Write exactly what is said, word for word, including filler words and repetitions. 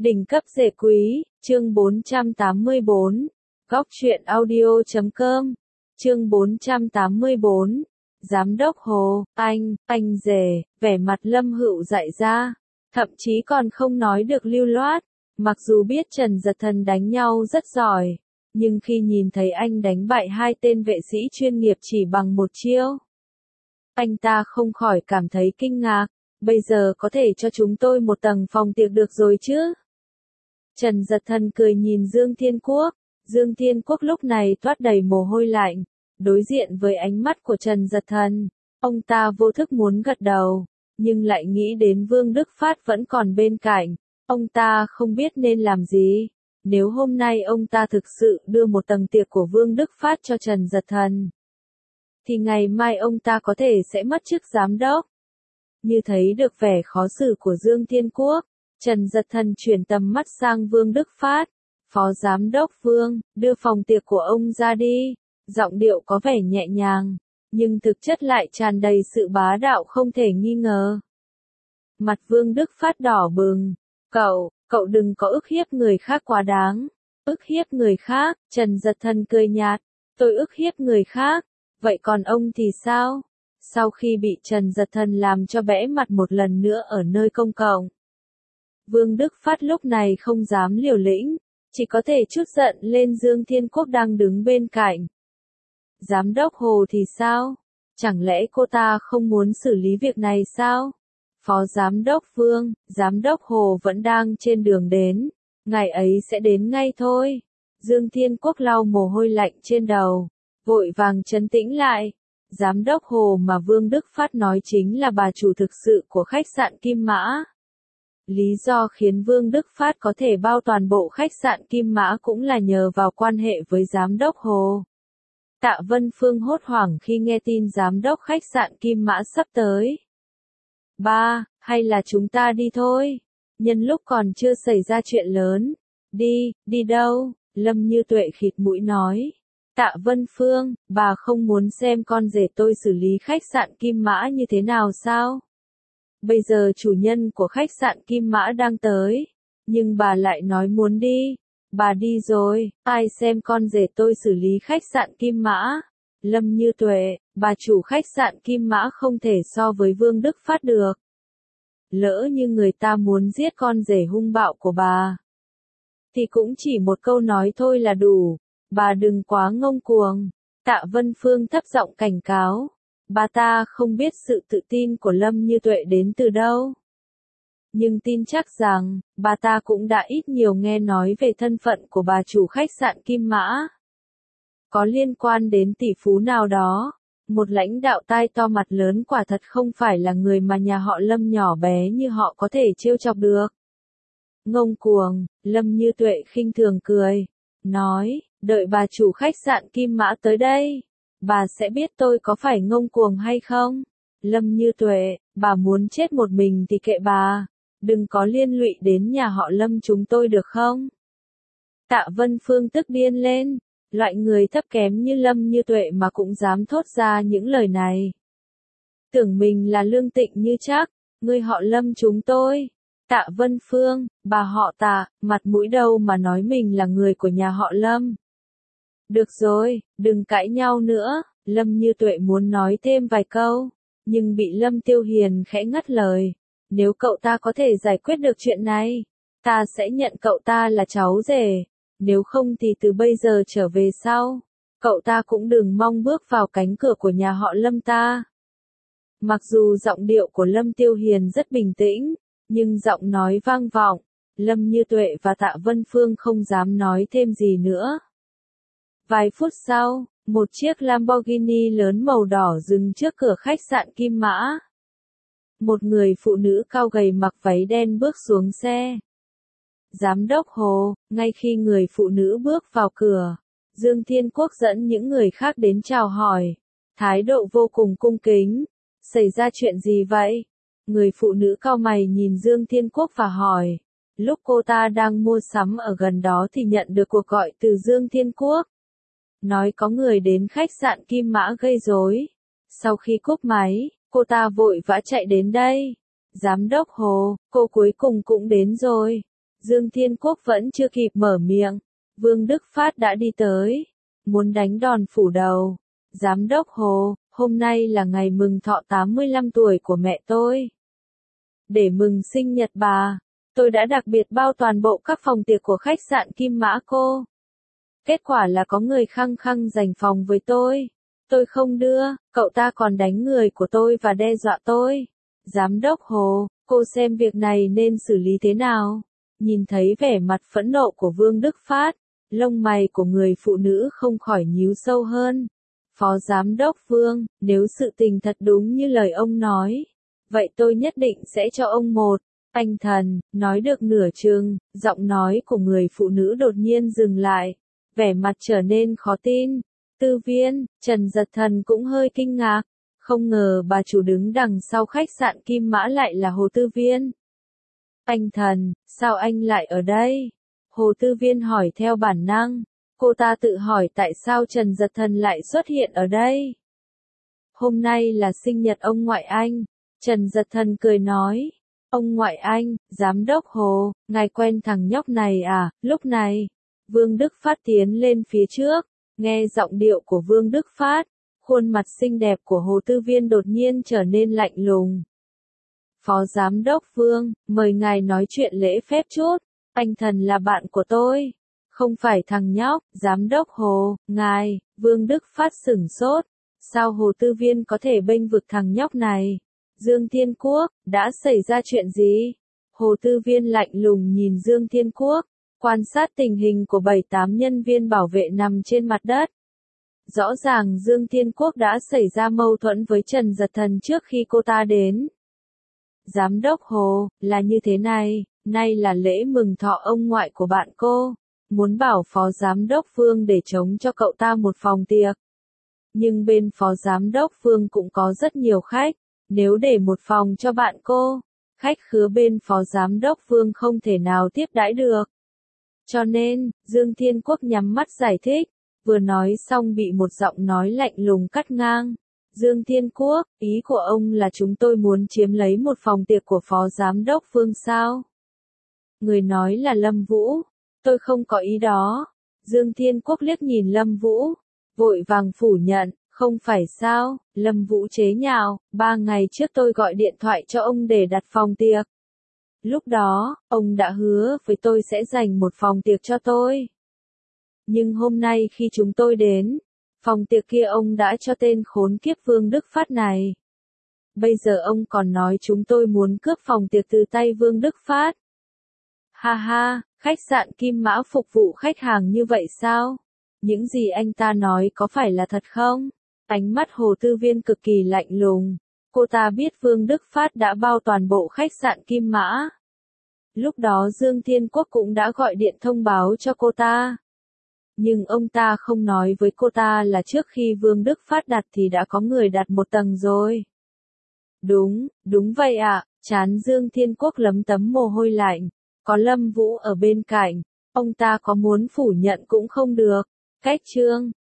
Đỉnh cấp rể quý, chương bốn trăm tám mươi bốn. Góc truyện audio chấm com. Chương bốn trăm tám mươi bốn. Giám đốc Hồ, anh, anh rể, vẻ mặt Lâm Hựu dại ra, thậm chí còn không nói được lưu loát. Mặc dù biết Trần Giật Thần đánh nhau rất giỏi, nhưng khi nhìn thấy anh đánh bại hai tên vệ sĩ chuyên nghiệp chỉ bằng một chiêu, anh ta không khỏi cảm thấy kinh ngạc. Bây giờ có thể cho chúng tôi một tầng phòng tiệc được rồi chứ? Trần Giật Thần cười nhìn Dương Thiên Quốc. Dương Thiên Quốc lúc này toát đầy mồ hôi lạnh, đối diện với ánh mắt của Trần Giật Thần, ông ta vô thức muốn gật đầu, nhưng lại nghĩ đến Vương Đức Phát vẫn còn bên cạnh, ông ta không biết nên làm gì. Nếu hôm nay ông ta thực sự đưa một tầng tiệc của Vương Đức Phát cho Trần Giật Thần, thì ngày mai ông ta có thể sẽ mất chức giám đốc. Như thấy được vẻ khó xử của Dương Thiên Quốc, Trần Giật Thần chuyển tầm mắt sang Vương Đức Phát. Phó giám đốc Vương, đưa phòng tiệc của ông ra đi. Giọng điệu có vẻ nhẹ nhàng, nhưng thực chất lại tràn đầy sự bá đạo không thể nghi ngờ. Mặt Vương Đức Phát đỏ bừng. Cậu, cậu đừng có ức hiếp người khác quá đáng. Ức hiếp người khác? Trần Giật Thần cười nhạt. Tôi ức hiếp người khác, vậy còn ông thì sao? Sau khi bị Trần Giật Thần làm cho bẽ mặt một lần nữa ở nơi công cộng, Vương Đức Phát lúc này không dám liều lĩnh, chỉ có thể trút giận lên Dương Thiên Quốc đang đứng bên cạnh. Giám đốc Hồ thì sao? Chẳng lẽ cô ta không muốn xử lý việc này sao? Phó giám đốc Vương, giám đốc Hồ vẫn đang trên đường đến, ngày ấy sẽ đến ngay thôi. Dương Thiên Quốc lau mồ hôi lạnh trên đầu, vội vàng trấn tĩnh lại. Giám đốc Hồ mà Vương Đức Phát nói chính là bà chủ thực sự của khách sạn Kim Mã. Lý do khiến Vương Đức Phát có thể bao toàn bộ khách sạn Kim Mã cũng là nhờ vào quan hệ với giám đốc Hồ. Tạ Vân Phương hốt hoảng khi nghe tin giám đốc khách sạn Kim Mã sắp tới. Ba, hay là chúng ta đi thôi? Nhân lúc còn chưa xảy ra chuyện lớn. Đi, đi đâu? Lâm Như Tuệ khịt mũi nói. Tạ Vân Phương, bà không muốn xem con rể tôi xử lý khách sạn Kim Mã như thế nào sao? Bây giờ chủ nhân của khách sạn Kim Mã đang tới, nhưng bà lại nói muốn đi. Bà đi rồi, ai xem con rể tôi xử lý khách sạn Kim Mã? Lâm Như Tuệ, bà chủ khách sạn Kim Mã không thể so với Vương Đức Phát được. Lỡ như người ta muốn giết con rể hung bạo của bà, thì cũng chỉ một câu nói thôi là đủ. Bà đừng quá ngông cuồng. Tạ Vân Phương thấp giọng cảnh cáo. Bà ta không biết sự tự tin của Lâm Như Tuệ đến từ đâu, nhưng tin chắc rằng, bà ta cũng đã ít nhiều nghe nói về thân phận của bà chủ khách sạn Kim Mã. Có liên quan đến tỷ phú nào đó, một lãnh đạo tai to mặt lớn quả thật không phải là người mà nhà họ Lâm nhỏ bé như họ có thể trêu chọc được. Ngông cuồng, Lâm Như Tuệ khinh thường cười, nói, đợi bà chủ khách sạn Kim Mã tới đây, bà sẽ biết tôi có phải ngông cuồng hay không. Lâm Như Tuệ, bà muốn chết một mình thì kệ bà, đừng có liên lụy đến nhà họ Lâm chúng tôi được không? Tạ Vân Phương tức điên lên, loại người thấp kém như Lâm Như Tuệ mà cũng dám thốt ra những lời này. Tưởng mình là lương tịnh như chắc, người họ Lâm chúng tôi. Tạ Vân Phương, bà họ Tạ, mặt mũi đâu mà nói mình là người của nhà họ Lâm. Được rồi, đừng cãi nhau nữa. Lâm Như Tuệ muốn nói thêm vài câu, nhưng bị Lâm Tiêu Hiền khẽ ngắt lời. Nếu cậu ta có thể giải quyết được chuyện này, ta sẽ nhận cậu ta là cháu rể. Nếu không thì từ bây giờ trở về sau, cậu ta cũng đừng mong bước vào cánh cửa của nhà họ Lâm ta. Mặc dù giọng điệu của Lâm Tiêu Hiền rất bình tĩnh, nhưng giọng nói vang vọng. Lâm Như Tuệ và Tạ Vân Phương không dám nói thêm gì nữa. Vài phút sau, một chiếc Lamborghini lớn màu đỏ dừng trước cửa khách sạn Kim Mã. Một người phụ nữ cao gầy mặc váy đen bước xuống xe. Giám đốc Hồ, ngay khi người phụ nữ bước vào cửa, Dương Thiên Quốc dẫn những người khác đến chào hỏi, thái độ vô cùng cung kính. Xảy ra chuyện gì vậy? Người phụ nữ cau mày nhìn Dương Thiên Quốc và hỏi. Lúc cô ta đang mua sắm ở gần đó thì nhận được cuộc gọi từ Dương Thiên Quốc, nói có người đến khách sạn Kim Mã gây rối. Sau khi cúp máy, cô ta vội vã chạy đến đây. Giám đốc Hồ, cô cuối cùng cũng đến rồi. Dương Thiên Quốc vẫn chưa kịp mở miệng. Vương Đức Phát đã đi tới. Muốn đánh đòn phủ đầu. Giám đốc Hồ, hôm nay là ngày mừng thọ tám mươi lăm tuổi của mẹ tôi. Để mừng sinh nhật bà, tôi đã đặc biệt bao toàn bộ các phòng tiệc của khách sạn Kim Mã Cô. Kết quả là có người khăng khăng giành phòng với tôi. Tôi không đưa, cậu ta còn đánh người của tôi và đe dọa tôi. Giám đốc Hồ, cô xem việc này nên xử lý thế nào? Nhìn thấy vẻ mặt phẫn nộ của Vương Đức Phát, lông mày của người phụ nữ không khỏi nhíu sâu hơn. Phó Giám đốc Vương, nếu sự tình thật đúng như lời ông nói, vậy tôi nhất định sẽ cho ông một anh thần. Nói được nửa chừng, giọng nói của người phụ nữ đột nhiên dừng lại, vẻ mặt trở nên khó tin. Tư viên, Trần Giật Thần cũng hơi kinh ngạc, không ngờ bà chủ đứng đằng sau khách sạn Kim Mã lại là Hồ Tư Viên. Anh thần, sao anh lại ở đây? Hồ Tư Viên hỏi theo bản năng, cô ta tự hỏi tại sao Trần Giật Thần lại xuất hiện ở đây. Hôm nay là sinh nhật ông ngoại anh. Trần Giật Thần cười nói, ông ngoại anh, giám đốc Hồ, ngài quen thằng nhóc này à? Lúc này, Vương Đức Phát tiến lên phía trước, nghe giọng điệu của Vương Đức Phát, khuôn mặt xinh đẹp của Hồ Tư Viên đột nhiên trở nên lạnh lùng. Phó Giám đốc Vương, mời ngài nói chuyện lễ phép chút, anh thần là bạn của tôi, không phải thằng nhóc. Giám đốc Hồ, ngài. Vương Đức Phát sửng sốt, sao Hồ Tư Viên có thể bênh vực thằng nhóc này? Dương Thiên Quốc, đã xảy ra chuyện gì? Hồ Tư Viên lạnh lùng nhìn Dương Thiên Quốc, quan sát tình hình của bảy tám nhân viên bảo vệ nằm trên mặt đất. Rõ ràng Dương Thiên Quốc đã xảy ra mâu thuẫn với Trần Giật Thần trước khi cô ta đến. Giám đốc Hồ, là như thế này, nay là lễ mừng thọ ông ngoại của bạn cô, muốn bảo Phó Giám đốc Vương để trống cho cậu ta một phòng tiệc. Nhưng bên Phó Giám đốc Vương cũng có rất nhiều khách, nếu để một phòng cho bạn cô, khách khứa bên Phó Giám đốc Vương không thể nào tiếp đãi được. Cho nên, Dương Thiên Quốc nhắm mắt giải thích, vừa nói xong bị một giọng nói lạnh lùng cắt ngang. Dương Thiên Quốc, ý của ông là chúng tôi muốn chiếm lấy một phòng tiệc của Phó Giám đốc Vương sao? Người nói là Lâm Vũ, tôi không có ý đó. Dương Thiên Quốc liếc nhìn Lâm Vũ, vội vàng phủ nhận, không phải sao? Lâm Vũ chế nhạo, ba ngày trước tôi gọi điện thoại cho ông để đặt phòng tiệc. Lúc đó, ông đã hứa với tôi sẽ dành một phòng tiệc cho tôi. Nhưng hôm nay khi chúng tôi đến, phòng tiệc kia ông đã cho tên khốn kiếp Vương Đức Phát này. Bây giờ ông còn nói chúng tôi muốn cướp phòng tiệc từ tay Vương Đức Phát. Ha ha, khách sạn Kim Mã phục vụ khách hàng như vậy sao? Những gì anh ta nói có phải là thật không? Ánh mắt Hồ Tư Viên cực kỳ lạnh lùng. Cô ta biết Vương Đức Phát đã bao toàn bộ khách sạn Kim Mã. Lúc đó Dương Thiên Quốc cũng đã gọi điện thông báo cho cô ta. Nhưng ông ta không nói với cô ta là trước khi Vương Đức Phát đặt thì đã có người đặt một tầng rồi. Đúng, đúng vậy ạ, trán Dương Thiên Quốc lấm tấm mồ hôi lạnh. Có Lâm Vũ ở bên cạnh, ông ta có muốn phủ nhận cũng không được. Cách chương